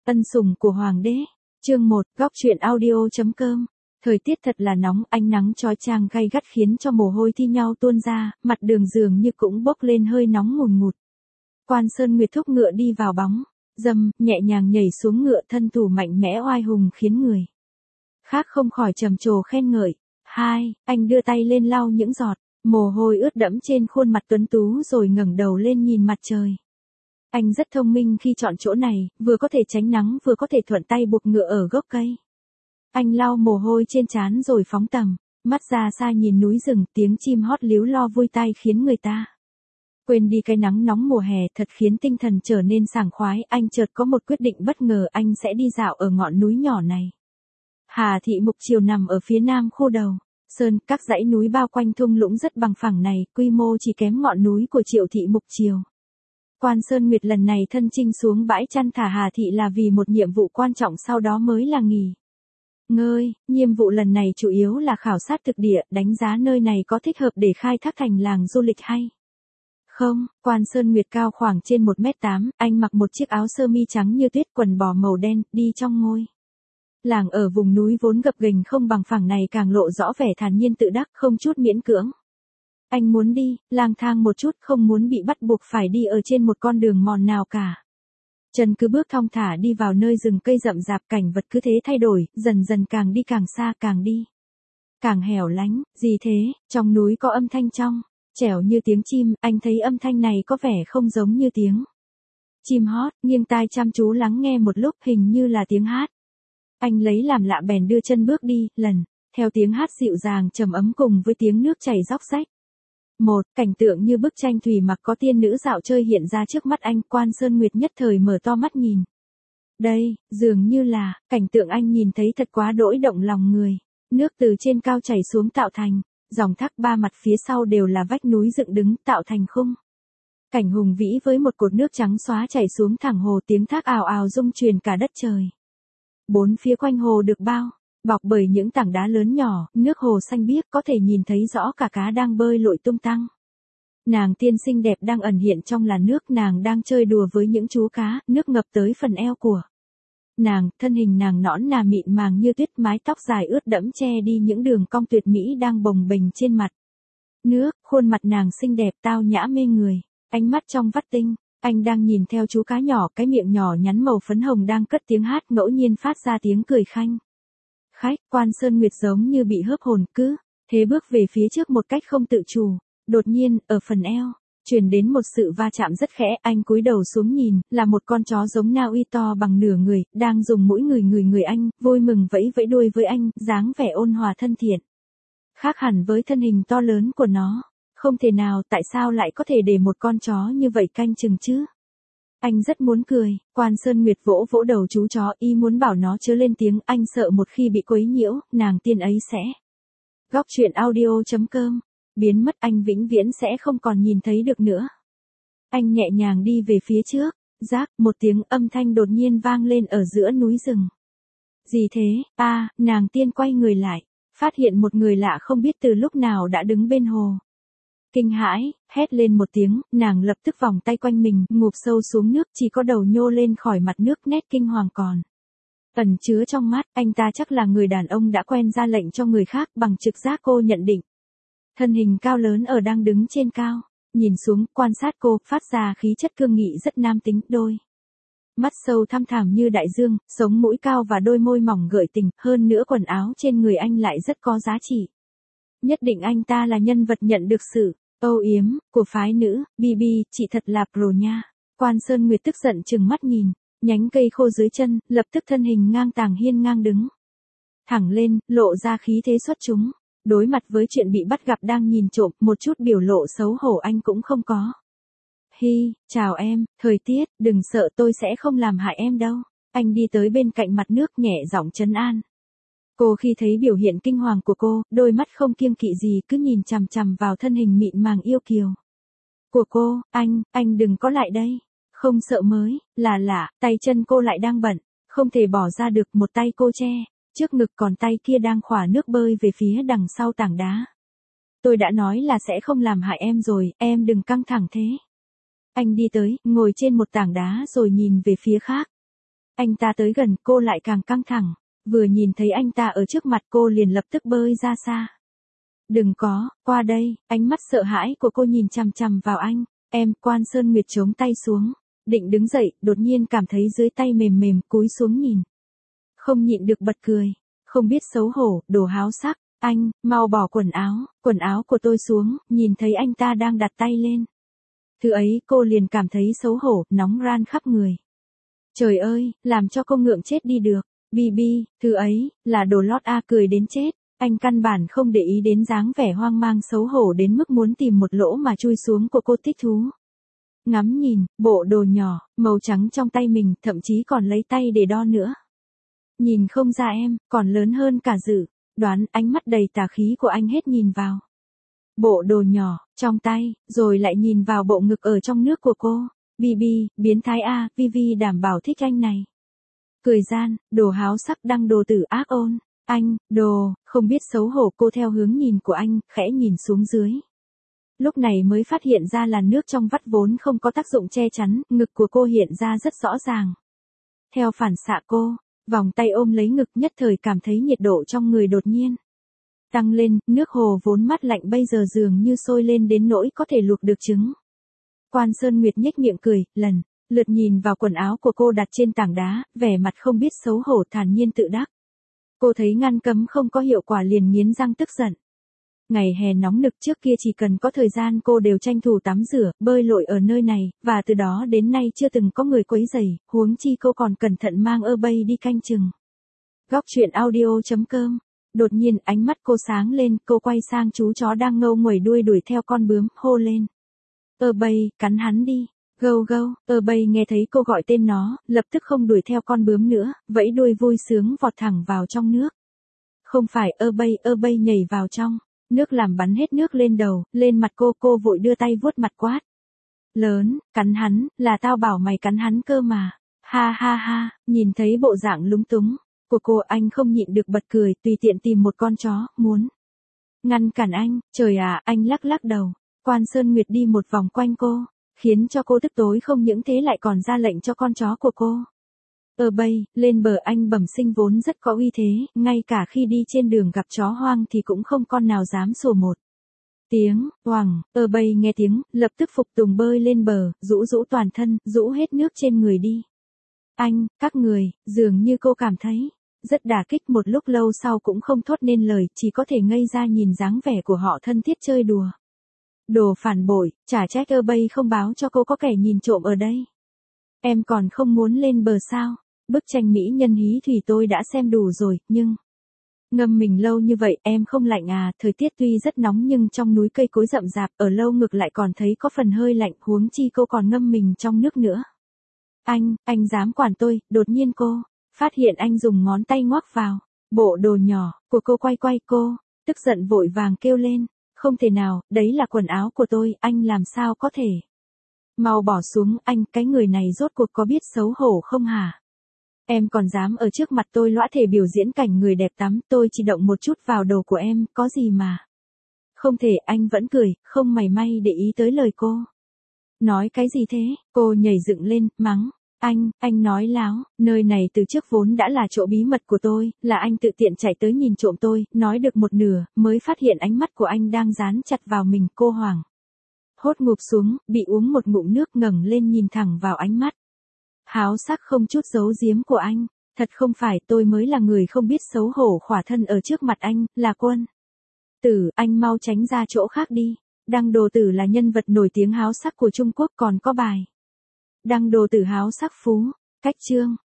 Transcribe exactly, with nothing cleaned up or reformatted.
Ân sủng của hoàng đế. Chương một, góc truyện audio.com. Thời tiết thật là nóng, ánh nắng chói chang gay gắt khiến cho mồ hôi thi nhau tuôn ra, mặt đường dường như cũng bốc lên hơi nóng ngùn ngụt. Quan Sơn Nguyệt thúc ngựa đi vào bóng dâm, nhẹ nhàng nhảy xuống ngựa, thân thủ mạnh mẽ oai hùng khiến người khác không khỏi trầm trồ khen ngợi. Hai, anh đưa tay lên lau những giọt mồ hôi ướt đẫm trên khuôn mặt tuấn tú rồi ngẩng đầu lên nhìn mặt trời. Anh rất thông minh khi chọn chỗ này, vừa có thể tránh nắng vừa có thể thuận tay buộc ngựa ở gốc cây. Anh lau mồ hôi trên trán rồi phóng tầm mắt ra xa nhìn núi rừng, tiếng chim hót líu lo vui tai khiến người ta quên đi cái nắng nóng mùa hè, thật khiến tinh thần trở nên sảng khoái. Anh chợt có một quyết định bất ngờ, anh sẽ đi dạo ở ngọn núi nhỏ này. Hà Thị Mục Triều nằm ở phía nam khu đầu sơn, các dãy núi bao quanh thung lũng rất bằng phẳng này, quy mô chỉ kém ngọn núi của Triệu Thị Mục Triều. Quan Sơn Nguyệt lần này thân chinh xuống bãi chăn thả Hà Thị là vì một nhiệm vụ quan trọng, sau đó mới là nghỉ ngơi. Nhiệm vụ lần này chủ yếu là khảo sát thực địa, đánh giá nơi này có thích hợp để khai thác thành làng du lịch hay không. Quan Sơn Nguyệt cao khoảng trên một mét tám, anh mặc một chiếc áo sơ mi trắng như tuyết, quần bò màu đen, đi trong ngôi làng ở vùng núi vốn gập ghềnh không bằng phẳng này càng lộ rõ vẻ thản nhiên tự đắc, không chút miễn cưỡng. Anh muốn đi lang thang một chút, không muốn bị bắt buộc phải đi ở trên một con đường mòn nào cả. Chân cứ bước thong thả đi vào nơi rừng cây rậm rạp, cảnh vật cứ thế thay đổi, dần dần càng đi càng xa, càng đi càng hẻo lánh. Gì thế? Trong núi có âm thanh trong trẻo như tiếng chim, anh thấy âm thanh này có vẻ không giống như tiếng chim hót, nghiêng tai chăm chú lắng nghe một lúc, hình như là tiếng hát. Anh lấy làm lạ bèn đưa chân bước đi, lần theo tiếng hát dịu dàng trầm ấm cùng với tiếng nước chảy róc rách. Một cảnh tượng như bức tranh thủy mặc có tiên nữ dạo chơi hiện ra trước mắt anh. Quan Sơn Nguyệt nhất thời mở to mắt nhìn. Đây, dường như là cảnh tượng anh nhìn thấy thật quá đỗi động lòng người. Nước từ trên cao chảy xuống tạo thành dòng thác, ba mặt phía sau đều là vách núi dựng đứng tạo thành khung cảnh hùng vĩ với một cột nước trắng xóa chảy xuống thẳng hồ, tiếng thác ào ào rung truyền cả đất trời. Bốn phía quanh hồ được bao bọc bởi những tảng đá lớn nhỏ, nước hồ xanh biếc, có thể nhìn thấy rõ cả cá đang bơi lội tung tăng. Nàng tiên xinh đẹp đang ẩn hiện trong làn nước, nàng đang chơi đùa với những chú cá, nước ngập tới phần eo của nàng, thân hình nàng nõn nà mịn màng như tuyết, mái tóc dài ướt đẫm che đi những đường cong tuyệt mỹ đang bồng bềnh trên mặt nước, khuôn mặt nàng xinh đẹp tao nhã mê người, ánh mắt trong vắt tinh. Anh đang nhìn theo chú cá nhỏ, cái miệng nhỏ nhắn màu phấn hồng đang cất tiếng hát, ngẫu nhiên phát ra tiếng cười khanh khách. Quan Sơn Nguyệt giống như bị hớp hồn, cứ thế bước về phía trước một cách không tự chủ. Đột nhiên, ở phần eo truyền đến một sự va chạm rất khẽ, anh cúi đầu xuống nhìn, là một con chó giống Na Uy to bằng nửa người, đang dùng mũi người người người anh, vui mừng vẫy vẫy đuôi với anh, dáng vẻ ôn hòa thân thiện. Khác hẳn với thân hình to lớn của nó. Không thể nào, tại sao lại có thể để một con chó như vậy canh chừng chứ? Anh rất muốn cười. Quan Sơn Nguyệt vỗ vỗ đầu chú chó, y muốn bảo nó chớ lên tiếng, anh sợ một khi bị quấy nhiễu, nàng tiên ấy sẽ. Góc truyện audio.com. Biến mất, anh vĩnh viễn sẽ không còn nhìn thấy được nữa. Anh nhẹ nhàng đi về phía trước. Rác, một tiếng âm thanh đột nhiên vang lên ở giữa núi rừng. Gì thế? A, à, nàng tiên quay người lại, phát hiện một người lạ không biết từ lúc nào đã đứng bên hồ. Kinh hãi, hét lên một tiếng, nàng lập tức vòng tay quanh mình, ngụp sâu xuống nước, chỉ có đầu nhô lên khỏi mặt nước, nét kinh hoàng còn ẩn chứa trong mắt. Anh ta chắc là người đàn ông đã quen ra lệnh cho người khác, bằng trực giác cô nhận định. Thân hình cao lớn ở đang đứng trên cao, nhìn xuống, quan sát cô, phát ra khí chất cương nghị rất nam tính, đôi mắt sâu thăm thẳm như đại dương, sống mũi cao và đôi môi mỏng gợi tình, hơn nữa quần áo trên người anh lại rất có giá trị. Nhất định anh ta là nhân vật nhận được sự âu yếm của phái nữ. Bi Bi, chị thật là pro nha. Quan Sơn Nguyệt tức giận trừng mắt nhìn nhánh cây khô dưới chân, lập tức thân hình ngang tàng hiên ngang đứng thẳng lên, lộ ra khí thế xuất chúng. Đối mặt với chuyện bị bắt gặp đang nhìn trộm, một chút biểu lộ xấu hổ anh cũng không có. Hi, chào em, thời tiết, đừng sợ, tôi sẽ không làm hại em đâu. Anh đi tới bên cạnh mặt nước, nhẹ giọng trấn an cô. Khi thấy biểu hiện kinh hoàng của cô, đôi mắt không kiêng kỵ gì cứ nhìn chằm chằm vào thân hình mịn màng yêu kiều của cô. Anh, anh đừng có lại đây. Không sợ mới, là lạ, tay chân cô lại đang bận, không thể bỏ ra được, một tay cô che trước ngực, còn tay kia đang khỏa nước bơi về phía đằng sau tảng đá. Tôi đã nói là sẽ không làm hại em rồi, em đừng căng thẳng thế. Anh đi tới, ngồi trên một tảng đá rồi nhìn về phía khác. Anh ta tới gần cô lại càng căng thẳng, vừa nhìn thấy anh ta ở trước mặt cô liền lập tức bơi ra xa. Đừng có, qua đây, ánh mắt sợ hãi của cô nhìn chằm chằm vào anh, em, Quan Sơn Nguyệt chống tay xuống, định đứng dậy, đột nhiên cảm thấy dưới tay mềm mềm, cúi xuống nhìn. Không nhịn được bật cười, không biết xấu hổ, đồ háo sắc, anh, mau bỏ quần áo, quần áo của tôi xuống, nhìn thấy anh ta đang đặt tay lên. Thứ ấy cô liền cảm thấy xấu hổ, nóng ran khắp người. Trời ơi, làm cho cô ngượng chết đi được, Bibi, thứ ấy, là đồ lót a cười đến chết. Anh căn bản không để ý đến dáng vẻ hoang mang xấu hổ đến mức muốn tìm một lỗ mà chui xuống của cô thích thú. Ngắm nhìn, bộ đồ nhỏ, màu trắng trong tay mình, thậm chí còn lấy tay để đo nữa. Nhìn không ra em, còn lớn hơn cả Dự, đoán ánh mắt đầy tà khí của anh hết nhìn vào. Bộ đồ nhỏ, trong tay, rồi lại nhìn vào bộ ngực ở trong nước của cô. Bibi, biến thái a, Vivi đảm bảo thích anh này. Cười gian, đồ háo sắc đăng đồ tử ác ôn. Anh, đồ, không biết xấu hổ cô theo hướng nhìn của anh, khẽ nhìn xuống dưới. Lúc này mới phát hiện ra là nước trong vắt vốn không có tác dụng che chắn, ngực của cô hiện ra rất rõ ràng. Theo phản xạ cô, vòng tay ôm lấy ngực nhất thời cảm thấy nhiệt độ trong người đột nhiên tăng lên, nước hồ vốn mát lạnh bây giờ dường như sôi lên đến nỗi có thể luộc được trứng. Quan Sơn Nguyệt nhếch miệng cười, lần lượt nhìn vào quần áo của cô đặt trên tảng đá, vẻ mặt không biết xấu hổ thản nhiên tự đắc. Cô thấy ngăn cấm không có hiệu quả liền nghiến răng tức giận. Ngày hè nóng nực trước kia chỉ cần có thời gian cô đều tranh thủ tắm rửa, bơi lội ở nơi này, và từ đó đến nay chưa từng có người quấy rầy, huống chi cô còn cẩn thận mang ơ bay đi canh chừng. Góc truyện audio chấm com. Đột nhiên ánh mắt cô sáng lên, cô quay sang chú chó đang ngâu nguẩy đuôi đuổi theo con bướm, hô lên. Ơ bay, cắn hắn đi. Gâu gâu, ơ bay nghe thấy cô gọi tên nó, lập tức không đuổi theo con bướm nữa, vẫy đuôi vui sướng vọt thẳng vào trong nước. Không phải ơ bay, ơ bay nhảy vào trong, nước làm bắn hết nước lên đầu, lên mặt cô, cô vội đưa tay vuốt mặt quát. Lớn, cắn hắn, là tao bảo mày cắn hắn cơ mà. Ha ha ha, nhìn thấy bộ dạng lúng túng của cô anh không nhịn được bật cười, tùy tiện tìm một con chó, muốn ngăn cản anh, trời à, anh lắc lắc đầu. Quan Sơn Nguyệt đi một vòng quanh cô, khiến cho cô tức tối không những thế lại còn ra lệnh cho con chó của cô. Ở bay, lên bờ anh bẩm sinh vốn rất có uy thế, ngay cả khi đi trên đường gặp chó hoang thì cũng không con nào dám sủa một tiếng, oằng, ở bay nghe tiếng, lập tức phục tùng bơi lên bờ, rũ rũ toàn thân, rũ hết nước trên người đi. Anh, các người, dường như cô cảm thấy rất đả kích, một lúc lâu sau cũng không thốt nên lời, chỉ có thể ngây ra nhìn dáng vẻ của họ thân thiết chơi đùa. Đồ phản bội, chả trách ơ bay không báo cho cô có kẻ nhìn trộm ở đây. Em còn không muốn lên bờ sao? Bức tranh mỹ nhân hí thủy tôi đã xem đủ rồi, nhưng ngâm mình lâu như vậy em không lạnh à? Thời tiết tuy rất nóng nhưng trong núi cây cối rậm rạp, ở lâu ngược lại còn thấy có phần hơi lạnh, huống chi cô còn ngâm mình trong nước nữa. Anh, anh dám quản tôi? Đột nhiên cô phát hiện anh dùng ngón tay ngoắc vào bộ đồ nhỏ của cô, quay quay cô, tức giận vội vàng kêu lên. Không thể nào, đấy là quần áo của tôi, anh làm sao có thể? Mau bỏ xuống, anh, cái người này rốt cuộc có biết xấu hổ không hả? Em còn dám ở trước mặt tôi lõa thể biểu diễn cảnh người đẹp tắm, tôi chỉ động một chút vào đầu của em, có gì mà? Không thể, anh vẫn cười, không mảy may để ý tới lời cô. Nói cái gì thế? Cô nhảy dựng lên, mắng. Anh, anh nói láo, nơi này từ trước vốn đã là chỗ bí mật của tôi, là anh tự tiện chạy tới nhìn trộm tôi, nói được một nửa, mới phát hiện ánh mắt của anh đang dán chặt vào mình, cô hoảng. Hốt ngụp xuống, bị uống một ngụm nước, ngẩng lên nhìn thẳng vào ánh mắt háo sắc không chút giấu giếm của anh. Thật không phải, tôi mới là người không biết xấu hổ khỏa thân ở trước mặt anh, là Quân Tử, anh mau tránh ra chỗ khác đi. Đăng Đồ Tử là nhân vật nổi tiếng háo sắc của Trung Quốc, còn có bài Đăng Đồ Tử háo sắc phú, cách chương.